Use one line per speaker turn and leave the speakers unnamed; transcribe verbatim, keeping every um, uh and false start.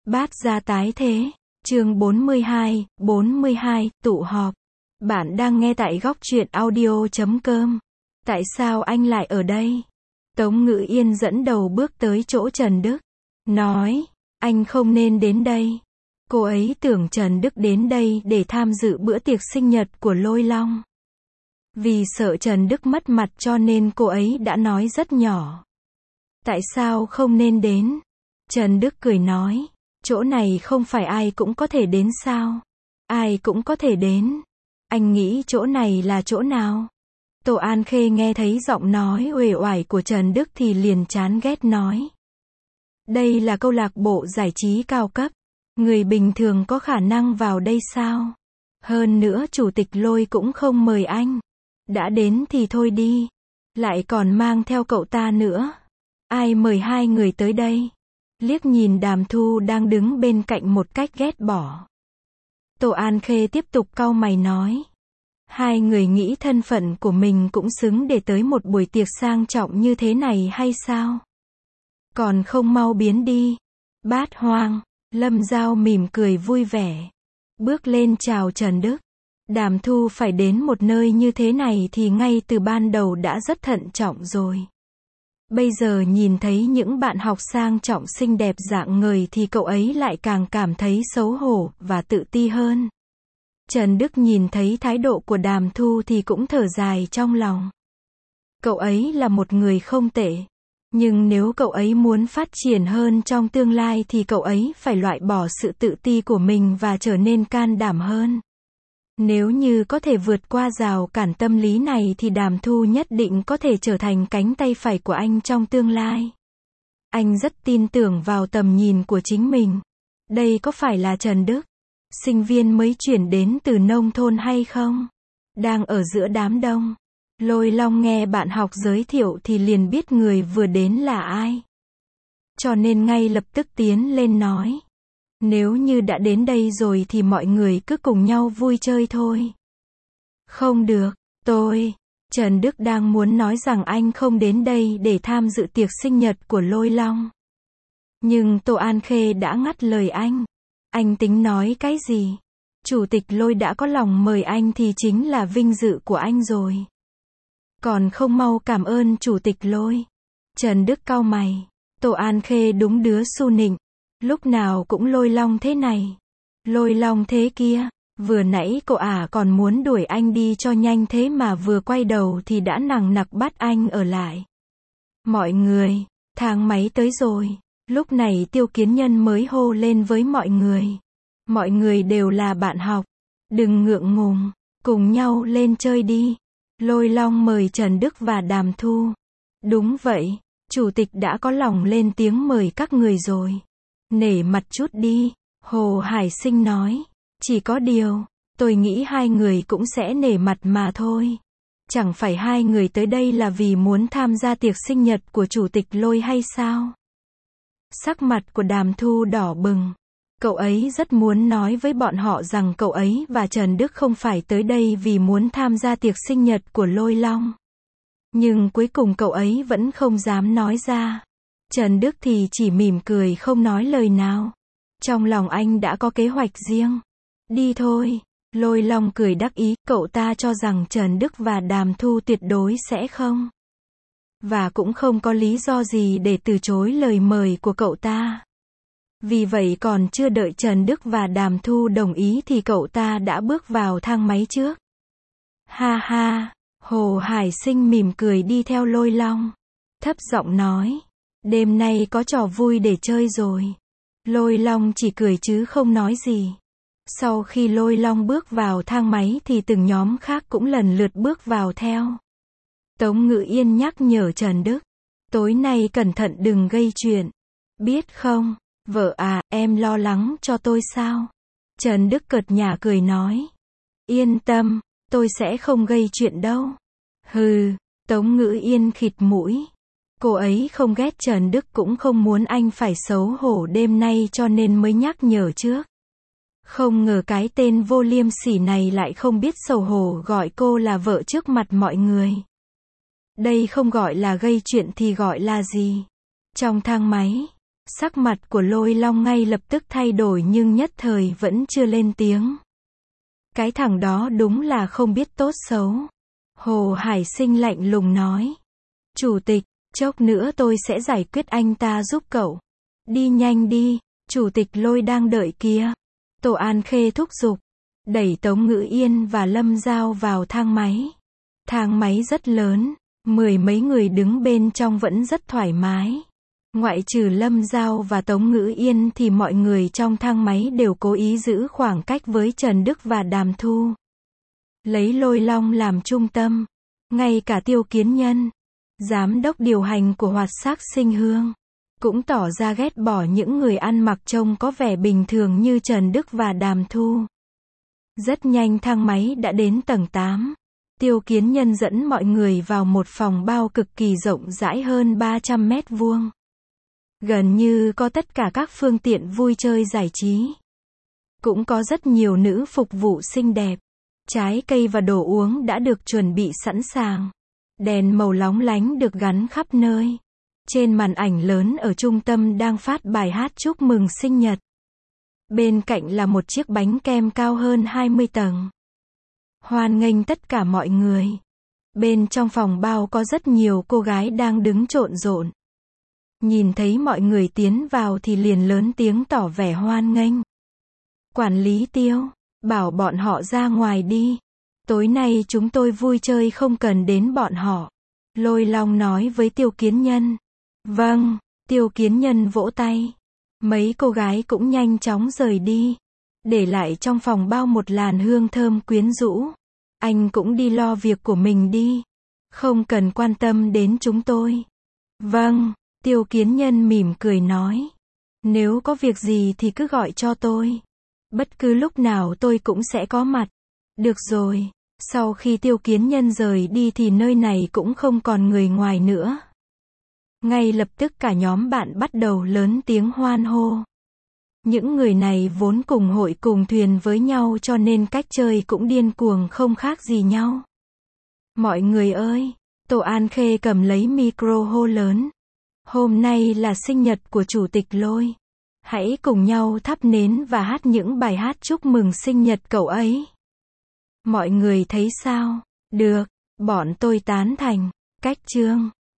Bát gia tái thế. Chương bốn mươi hai, bốn mươi hai, tụ họp. Bạn đang nghe tại góc truyện audio chấm com. Tại sao anh lại ở đây? Tống Ngữ Yên dẫn đầu bước tới chỗ Trần Đức. Nói, anh không nên đến đây. Cô ấy tưởng Trần Đức đến đây để tham dự bữa tiệc sinh nhật của Lôi Long. Vì sợ Trần Đức mất mặt cho nên cô ấy đã nói rất nhỏ. Tại sao không nên đến? Trần Đức cười nói, chỗ này không phải ai cũng có thể đến sao? Ai cũng có thể đến. Anh nghĩ chỗ này là chỗ nào? Tô An Khê nghe thấy giọng nói uể oải của Trần Đức thì liền chán ghét nói. Đây là câu lạc bộ giải trí cao cấp. Người bình thường có khả năng vào đây sao? Hơn nữa chủ tịch Lôi cũng không mời anh. Đã đến thì thôi đi. Lại còn mang theo cậu ta nữa. Ai mời hai người tới đây? Liếc nhìn Đàm Thu đang đứng bên cạnh một cách ghét bỏ. Tô An Khê tiếp tục cau mày nói. Hai người nghĩ thân phận của mình cũng xứng để tới một buổi tiệc sang trọng như thế này hay sao? Còn không mau biến đi. Bát Hoang. Lâm Giao mỉm cười vui vẻ. Bước lên chào Trần Đức. Đàm Thu phải đến một nơi như thế này thì ngay từ ban đầu đã rất thận trọng rồi. Bây giờ nhìn thấy những bạn học sang trọng xinh đẹp rạng ngời thì cậu ấy lại càng cảm thấy xấu hổ và tự ti hơn. Trần Đức nhìn thấy thái độ của Đàm Thu thì cũng thở dài trong lòng. Cậu ấy là một người không tệ. Nhưng nếu cậu ấy muốn phát triển hơn trong tương lai thì cậu ấy phải loại bỏ sự tự ti của mình và trở nên can đảm hơn. Nếu như có thể vượt qua rào cản tâm lý này thì Đàm Thu nhất định có thể trở thành cánh tay phải của anh trong tương lai. Anh rất tin tưởng vào tầm nhìn của chính mình. Đây có phải là Trần Đức, sinh viên mới chuyển đến từ nông thôn hay không? Đang ở giữa đám đông. Lôi Long nghe bạn học giới thiệu thì liền biết người vừa đến là ai. Cho nên ngay lập tức tiến lên nói. Nếu như đã đến đây rồi thì mọi người cứ cùng nhau vui chơi thôi. Không được, tôi. Trần Đức đang muốn nói rằng anh không đến đây để tham dự tiệc sinh nhật của Lôi Long. Nhưng Tô An Khê đã ngắt lời anh. Anh tính nói cái gì? Chủ tịch Lôi đã có lòng mời anh thì chính là vinh dự của anh rồi. Còn không mau cảm ơn chủ tịch Lôi. Trần Đức cau mày. Tô An Khê đúng đứa su nịnh. Lúc nào cũng Lôi Long thế này. Lôi Long thế kia. Vừa nãy cậu ả còn muốn đuổi anh đi cho nhanh thế mà vừa quay đầu thì đã nằng nặc bắt anh ở lại. Mọi người, thang máy tới rồi. Lúc này Tiêu Kiến Nhân mới hô lên với mọi người. Mọi người đều là bạn học. Đừng ngượng ngùng. Cùng nhau lên chơi đi. Lôi Long mời Trần Đức và Đàm Thu. Đúng vậy. Chủ tịch đã có lòng lên tiếng mời các người rồi. Nể mặt chút đi. Hồ Hải Sinh nói. Chỉ có điều, tôi nghĩ hai người cũng sẽ nể mặt mà thôi. Chẳng phải hai người tới đây là vì muốn tham gia tiệc sinh nhật của chủ tịch Lôi hay sao? Sắc mặt của Đàm Thu đỏ bừng. Cậu ấy rất muốn nói với bọn họ rằng cậu ấy và Trần Đức không phải tới đây vì muốn tham gia tiệc sinh nhật của Lôi Long. Nhưng cuối cùng cậu ấy vẫn không dám nói ra. Trần Đức thì chỉ mỉm cười không nói lời nào. Trong lòng anh đã có kế hoạch riêng. Đi thôi. Lôi Long cười đắc ý, cậu ta cho rằng Trần Đức và Đàm Thu tuyệt đối sẽ không. Và cũng không có lý do gì để từ chối lời mời của cậu ta. Vì vậy còn chưa đợi Trần Đức và Đàm Thu đồng ý thì cậu ta đã bước vào thang máy trước. Ha ha, Hồ Hải Sinh mỉm cười đi theo Lôi Long. Thấp giọng nói, đêm nay có trò vui để chơi rồi. Lôi Long chỉ cười chứ không nói gì. Sau khi Lôi Long bước vào thang máy thì từng nhóm khác cũng lần lượt bước vào theo. Tống Ngữ Yên nhắc nhở Trần Đức. Tối nay cẩn thận đừng gây chuyện. Biết không? Vợ à, em lo lắng cho tôi sao? Trần Đức cợt nhả cười nói. Yên tâm, tôi sẽ không gây chuyện đâu. Hừ, Tống Ngữ Yên khịt mũi. Cô ấy không ghét Trần Đức cũng không muốn anh phải xấu hổ đêm nay cho nên mới nhắc nhở trước. Không ngờ cái tên vô liêm sỉ này lại không biết xấu hổ gọi cô là vợ trước mặt mọi người. Đây không gọi là gây chuyện thì gọi là gì? Trong thang máy, Sắc mặt của Lôi Long ngay lập tức thay đổi nhưng nhất thời vẫn chưa lên tiếng. Cái thằng đó đúng là không biết tốt xấu. Hồ Hải Sinh lạnh lùng nói. Chủ tịch, chốc nữa tôi sẽ giải quyết anh ta giúp cậu. Đi nhanh đi, Chủ tịch Lôi đang đợi kia. Tô An Khê thúc giục. Đẩy Tống Ngữ Yên và Lâm Giao vào thang máy. Thang máy rất lớn, mười mấy người đứng bên trong vẫn rất thoải mái. Ngoại trừ Lâm Giao và Tống Ngữ Yên thì mọi người trong thang máy đều cố ý giữ khoảng cách với Trần Đức và Đàm Thu. Lấy Lôi Long làm trung tâm. Ngay cả Tiêu Kiến Nhân, giám đốc điều hành của Hoạt Sắc Sinh Hương, cũng tỏ ra ghét bỏ những người ăn mặc trông có vẻ bình thường như Trần Đức và Đàm Thu. Rất nhanh thang máy đã đến tầng tám. Tiêu Kiến Nhân dẫn mọi người vào một phòng bao cực kỳ rộng rãi hơn ba trăm mét vuông. Gần như có tất cả các phương tiện vui chơi giải trí. Cũng có rất nhiều nữ phục vụ xinh đẹp. Trái cây và đồ uống đã được chuẩn bị sẵn sàng. Đèn màu lóng lánh được gắn khắp nơi. Trên màn ảnh lớn ở trung tâm đang phát bài hát chúc mừng sinh nhật. Bên cạnh là một chiếc bánh kem cao hơn hai mươi tầng. Hoan nghênh tất cả mọi người. Bên trong phòng bao có rất nhiều cô gái đang đứng trộn rộn. Nhìn thấy mọi người tiến vào thì liền lớn tiếng tỏ vẻ hoan nghênh. Quản lý Tiêu, bảo bọn họ ra ngoài đi. Tối nay chúng tôi vui chơi không cần đến bọn họ. Lôi Long nói với Tiêu Kiến Nhân. Vâng, Tiêu Kiến Nhân vỗ tay. Mấy cô gái cũng nhanh chóng rời đi. Để lại trong phòng bao một làn hương thơm quyến rũ. Anh cũng đi lo việc của mình đi. Không cần quan tâm đến chúng tôi. Vâng, Tiêu Kiến Nhân mỉm cười nói. Nếu có việc gì thì cứ gọi cho tôi. Bất cứ lúc nào tôi cũng sẽ có mặt. Được rồi, sau khi Tiêu Kiến Nhân rời đi thì nơi này cũng không còn người ngoài nữa. Ngay lập tức cả nhóm bạn bắt đầu lớn tiếng hoan hô. Những người này vốn cùng hội cùng thuyền với nhau cho nên cách chơi cũng điên cuồng không khác gì nhau. Mọi người ơi, Tô An Khê cầm lấy micro hô lớn. Hôm nay là sinh nhật của Chủ tịch Lôi. Hãy cùng nhau thắp nến và hát những bài hát chúc mừng sinh nhật cậu ấy. Mọi người thấy sao? Được, bọn tôi tán thành. Cách chương